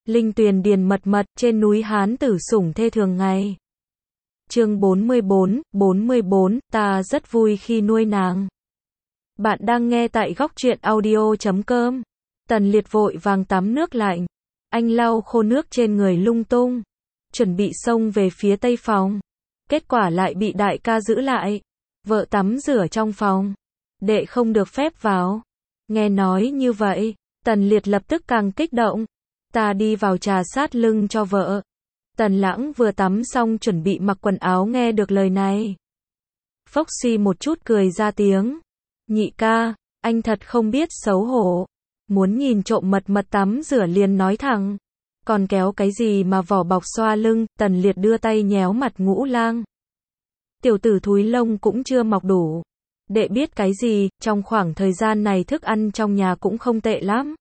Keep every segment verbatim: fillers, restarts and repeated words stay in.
Linh tuyền điền mật mật, trên núi Hán tử sủng thê thường ngày. Chương bốn mươi bốn, bốn mươi bốn, ta rất vui khi nuôi nàng. Bạn đang nghe tại góc truyện audio chấm com. Tần Liệt vội vàng tắm nước lạnh. Anh lau khô nước trên người lung tung, chuẩn bị xông về phía tây phòng. Kết quả lại bị đại ca giữ lại. Vợ tắm rửa trong phòng, đệ không được phép vào. Nghe nói như vậy, Tần Liệt lập tức càng kích động. Ta đi vào trà sát lưng cho vợ. Tần Lãng vừa tắm xong chuẩn bị mặc quần áo nghe được lời này. Phốc suy một chút cười ra tiếng. Nhị ca, anh thật không biết xấu hổ. Muốn nhìn trộm mật mật tắm rửa liền nói thẳng. Còn kéo cái gì mà vỏ bọc xoa lưng. Tần Liệt đưa tay nhéo mặt Ngũ Lang. Tiểu tử thúi lông cũng chưa mọc đủ. Đệ biết cái gì, trong khoảng thời gian này thức ăn trong nhà cũng không tệ lắm.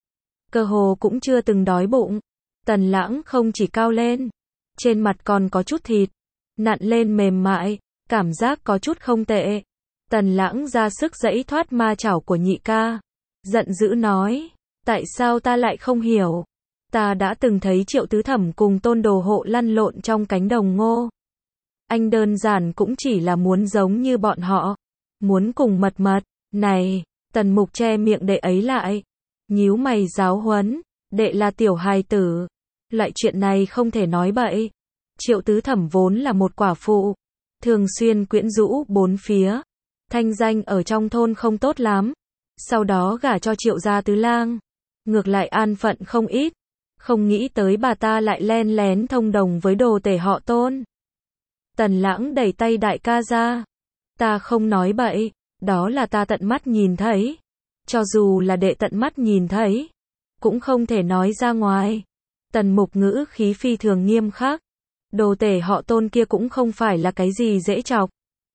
Cơ hồ cũng chưa từng đói bụng. Tần Lãng không chỉ cao lên, trên mặt còn có chút thịt, nặn lên mềm mại, cảm giác có chút không tệ. Tần Lãng ra sức giãy thoát ma chảo của nhị ca, giận dữ nói, tại sao ta lại không hiểu? Ta đã từng thấy Triệu Tứ Thẩm cùng Tôn Đồ Hộ lăn lộn trong cánh đồng ngô. Anh đơn giản cũng chỉ là muốn giống như bọn họ, muốn cùng mật mật. Này, Tần Mục che miệng đệ ấy lại, nhíu mày giáo huấn, đệ là tiểu hài tử, loại chuyện này không thể nói bậy. Triệu Tứ Thẩm vốn là một quả phụ, thường xuyên quyến rũ bốn phía, thanh danh ở trong thôn không tốt lắm. Sau đó gả cho Triệu gia tứ lang, ngược lại an phận không ít. Không nghĩ tới bà ta lại len lén thông đồng với đồ tể họ Tôn. Tần Lãng đẩy tay đại ca ra. Ta không nói bậy, đó là ta tận mắt nhìn thấy. Cho dù là đệ tận mắt nhìn thấy, cũng không thể nói ra ngoài. Tần Mục ngữ khí phi thường nghiêm khắc. Đồ tể họ Tôn kia cũng không phải là cái gì dễ chọc.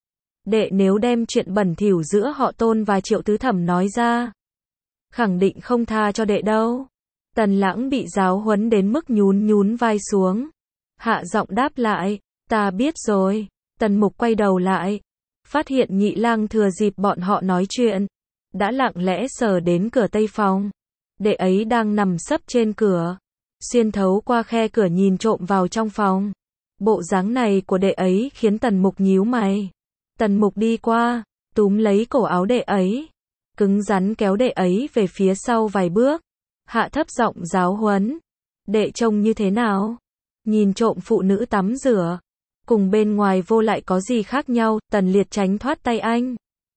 Đệ nếu đem chuyện bẩn thỉu giữa họ Tôn và Triệu Tứ Thẩm nói ra, khẳng định không tha cho đệ đâu. Tần Lãng bị giáo huấn đến mức nhún nhún vai xuống, hạ giọng đáp lại, ta biết rồi. Tần Mục quay đầu lại, phát hiện Nhị Lang thừa dịp bọn họ nói chuyện, đã lặng lẽ sờ đến cửa tây phòng. Đệ ấy đang nằm sấp trên cửa, xuyên thấu qua khe cửa nhìn trộm vào trong phòng. Bộ dáng này của đệ ấy khiến Tần Mục nhíu mày. Tần Mục đi qua, túm lấy cổ áo đệ ấy, cứng rắn kéo đệ ấy về phía sau vài bước, hạ thấp giọng giáo huấn. Đệ trông như thế nào? Nhìn trộm phụ nữ tắm rửa, cùng bên ngoài vô lại có gì khác nhau? Tần Liệt tránh thoát tay anh.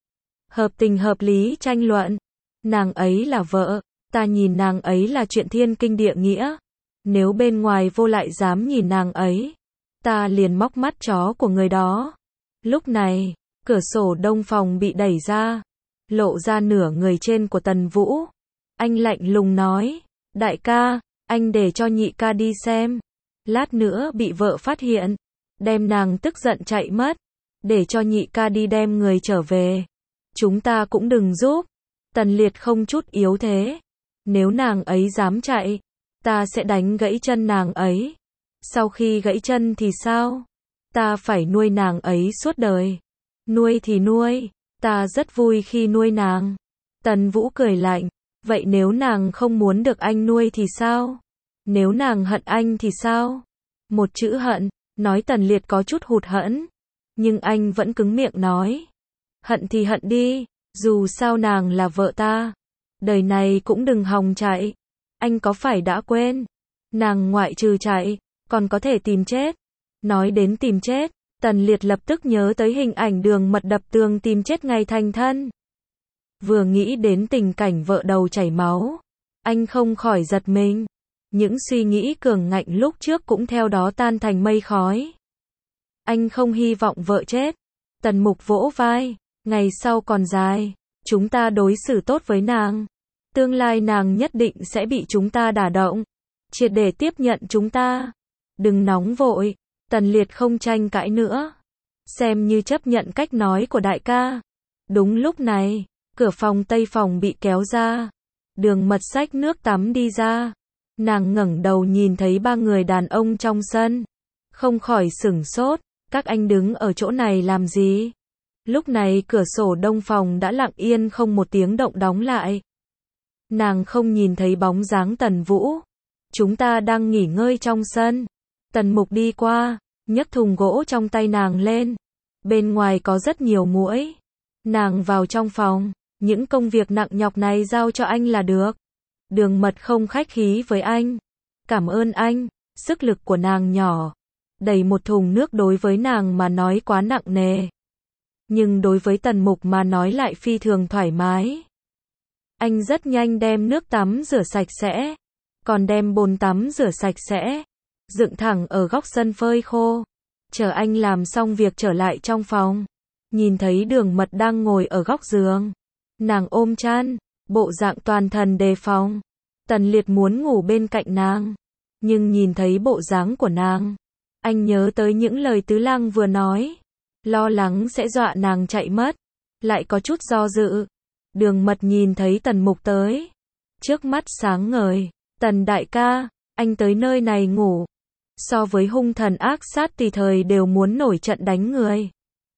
Hợp tình hợp lý tranh luận. Nàng ấy là vợ, ta nhìn nàng ấy là chuyện thiên kinh địa nghĩa. Nếu bên ngoài vô lại dám nhìn nàng ấy, ta liền móc mắt chó của người đó. Lúc này, cửa sổ đông phòng bị đẩy ra, lộ ra nửa người trên của Tần Vũ. Anh lạnh lùng nói, đại ca, anh để cho nhị ca đi xem. Lát nữa bị vợ phát hiện, đem nàng tức giận chạy mất. Để cho nhị ca đi đem người trở về. Chúng ta cũng đừng giúp. Tần Liệt không chút yếu thế. Nếu nàng ấy dám chạy, ta sẽ đánh gãy chân nàng ấy. Sau khi gãy chân thì sao? Ta phải nuôi nàng ấy suốt đời. Nuôi thì nuôi, ta rất vui khi nuôi nàng. Tần Vũ cười lạnh, vậy nếu nàng không muốn được anh nuôi thì sao? Nếu nàng hận anh thì sao? Một chữ hận, nói Tần Liệt có chút hụt hẫng, nhưng anh vẫn cứng miệng nói. Hận thì hận đi, dù sao nàng là vợ ta. Đời này cũng đừng hòng chạy. Anh có phải đã quên? Nàng ngoại trừ chạy, còn có thể tìm chết. Nói đến tìm chết, Tần Liệt lập tức nhớ tới hình ảnh Đường Mật đập tường tìm chết ngày thành thân. Vừa nghĩ đến tình cảnh vợ đầu chảy máu, anh không khỏi giật mình. Những suy nghĩ cường ngạnh lúc trước cũng theo đó tan thành mây khói. Anh không hy vọng vợ chết. Tần Mục vỗ vai, ngày sau còn dài, chúng ta đối xử tốt với nàng. Tương lai nàng nhất định sẽ bị chúng ta đả động, triệt để tiếp nhận chúng ta. Đừng nóng vội. Tần Liệt không tranh cãi nữa, xem như chấp nhận cách nói của đại ca. Đúng lúc này, cửa phòng tây phòng bị kéo ra. Đường Mật xách nước tắm đi ra. Nàng ngẩng đầu nhìn thấy ba người đàn ông trong sân, không khỏi sửng sốt. Các anh đứng ở chỗ này làm gì? Lúc này cửa sổ đông phòng đã lặng yên không một tiếng động đóng lại. Nàng không nhìn thấy bóng dáng Tần Vũ, chúng ta đang nghỉ ngơi trong sân. Tần Mục đi qua, nhấc thùng gỗ trong tay nàng lên. Bên ngoài có rất nhiều muỗi. Nàng vào trong phòng, những công việc nặng nhọc này giao cho anh là được. Đường Mật không khách khí với anh. Cảm ơn anh, sức lực của nàng nhỏ. Đẩy một thùng nước đối với nàng mà nói quá nặng nề. Nhưng đối với Tần Mục mà nói lại phi thường thoải mái. Anh rất nhanh đem nước tắm rửa sạch sẽ. Còn đem bồn tắm rửa sạch sẽ. Dựng thẳng ở góc sân phơi khô. Chờ anh làm xong việc trở lại trong phòng. Nhìn thấy Đường Mật đang ngồi ở góc giường. Nàng ôm chăn, bộ dạng toàn thần đề phòng. Tần Liệt muốn ngủ bên cạnh nàng. Nhưng nhìn thấy bộ dáng của nàng. Anh nhớ tới những lời Tứ Lang vừa nói. Lo lắng sẽ dọa nàng chạy mất. Lại có chút do dự. Đường Mật nhìn thấy Tần Mục tới. Trước mắt sáng ngời. Tần đại ca, anh tới nơi này ngủ. So với hung thần ác sát tùy thời đều muốn nổi trận đánh người.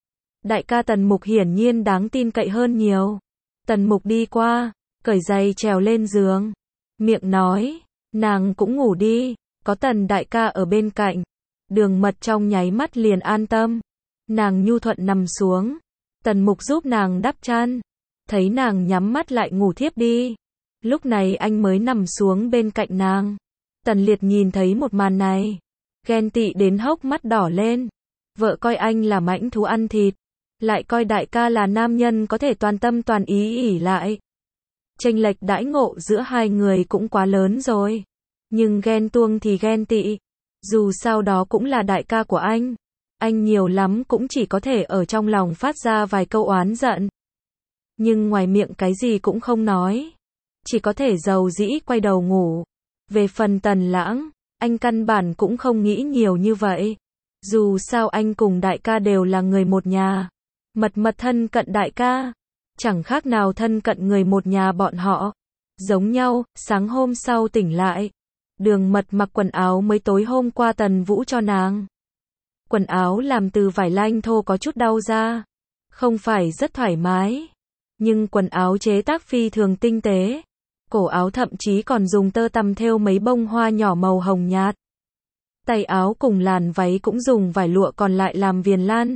Đại ca Tần Mục hiển nhiên đáng tin cậy hơn nhiều. Tần Mục đi qua, cởi giày trèo lên giường. Miệng nói, nàng cũng ngủ đi, có Tần đại ca ở bên cạnh. Đường Mật trong nháy mắt liền an tâm. Nàng nhu thuận nằm xuống. Tần Mục giúp nàng đắp chăn. Thấy nàng nhắm mắt lại ngủ thiếp đi. Lúc này anh mới nằm xuống bên cạnh nàng. Tần Liệt nhìn thấy một màn này. Ghen tị đến hốc mắt đỏ lên. Vợ coi anh là mãnh thú ăn thịt. Lại coi đại ca là nam nhân có thể toàn tâm toàn ý ỷ lại. Chênh lệch đãi ngộ giữa hai người cũng quá lớn rồi. Nhưng ghen tuông thì ghen tị. Dù sao đó cũng là đại ca của anh. Anh nhiều lắm cũng chỉ có thể ở trong lòng phát ra vài câu oán giận. Nhưng ngoài miệng cái gì cũng không nói. Chỉ có thể dầu dĩ quay đầu ngủ. Về phần Tần Lãng, anh căn bản cũng không nghĩ nhiều như vậy. Dù sao anh cùng đại ca đều là người một nhà. Mật mật thân cận đại ca. Chẳng khác nào thân cận người một nhà bọn họ. Giống nhau, sáng hôm sau tỉnh lại. Đường Mật mặc quần áo mới tối hôm qua Tần Vũ cho nàng. Quần áo làm từ vải lanh thô có chút đau da. Không phải rất thoải mái. Nhưng quần áo chế tác phi thường tinh tế. Cổ áo thậm chí còn dùng tơ tằm thêu mấy bông hoa nhỏ màu hồng nhạt. Tay áo cùng làn váy cũng dùng vải lụa còn lại làm viền lan.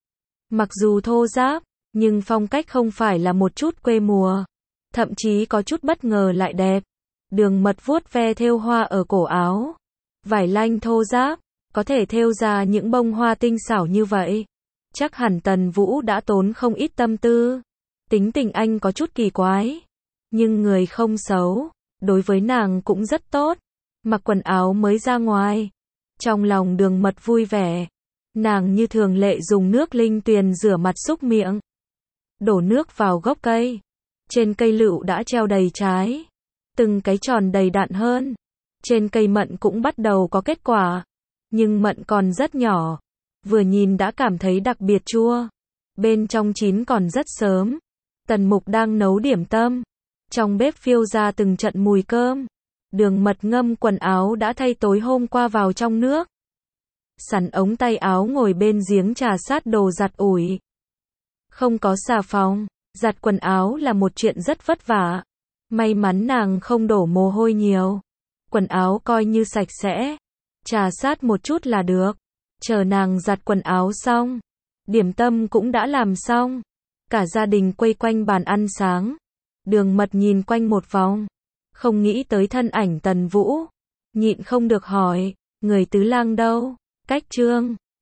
Mặc dù thô ráp, nhưng phong cách không phải là một chút quê mùa. Thậm chí có chút bất ngờ lại đẹp. Đường Mật vuốt ve thêu hoa ở cổ áo. Vải lanh thô ráp, có thể thêu ra những bông hoa tinh xảo như vậy. Chắc hẳn Tần Vũ đã tốn không ít tâm tư. Tính tình anh có chút kỳ quái. Nhưng người không xấu. Đối với nàng cũng rất tốt. Mặc quần áo mới ra ngoài. Trong lòng Đường Mật vui vẻ. Nàng như thường lệ dùng nước linh tuyền rửa mặt súc miệng. Đổ nước vào gốc cây. Trên cây lựu đã treo đầy trái. Từng cái tròn đầy đặn hơn. Trên cây mận cũng bắt đầu có kết quả. Nhưng mận còn rất nhỏ. Vừa nhìn đã cảm thấy đặc biệt chua. Bên trong chín còn rất sớm. Tần Mục đang nấu điểm tâm. Trong bếp phiêu ra từng trận mùi cơm. Đường Mật ngâm quần áo đã thay tối hôm qua vào trong nước. Sắn ống tay áo ngồi bên giếng trà sát đồ giặt ủi. Không có xà phòng, giặt quần áo là một chuyện rất vất vả. May mắn nàng không đổ mồ hôi nhiều. Quần áo coi như sạch sẽ. Trà sát một chút là được. Chờ nàng giặt quần áo xong. Điểm tâm cũng đã làm xong. Cả gia đình quây quanh bàn ăn sáng. Đường Mật nhìn quanh một vòng. Không nghĩ tới thân ảnh Tần Vũ. Nhịn không được hỏi, người Tứ Lang đâu? Cách Trương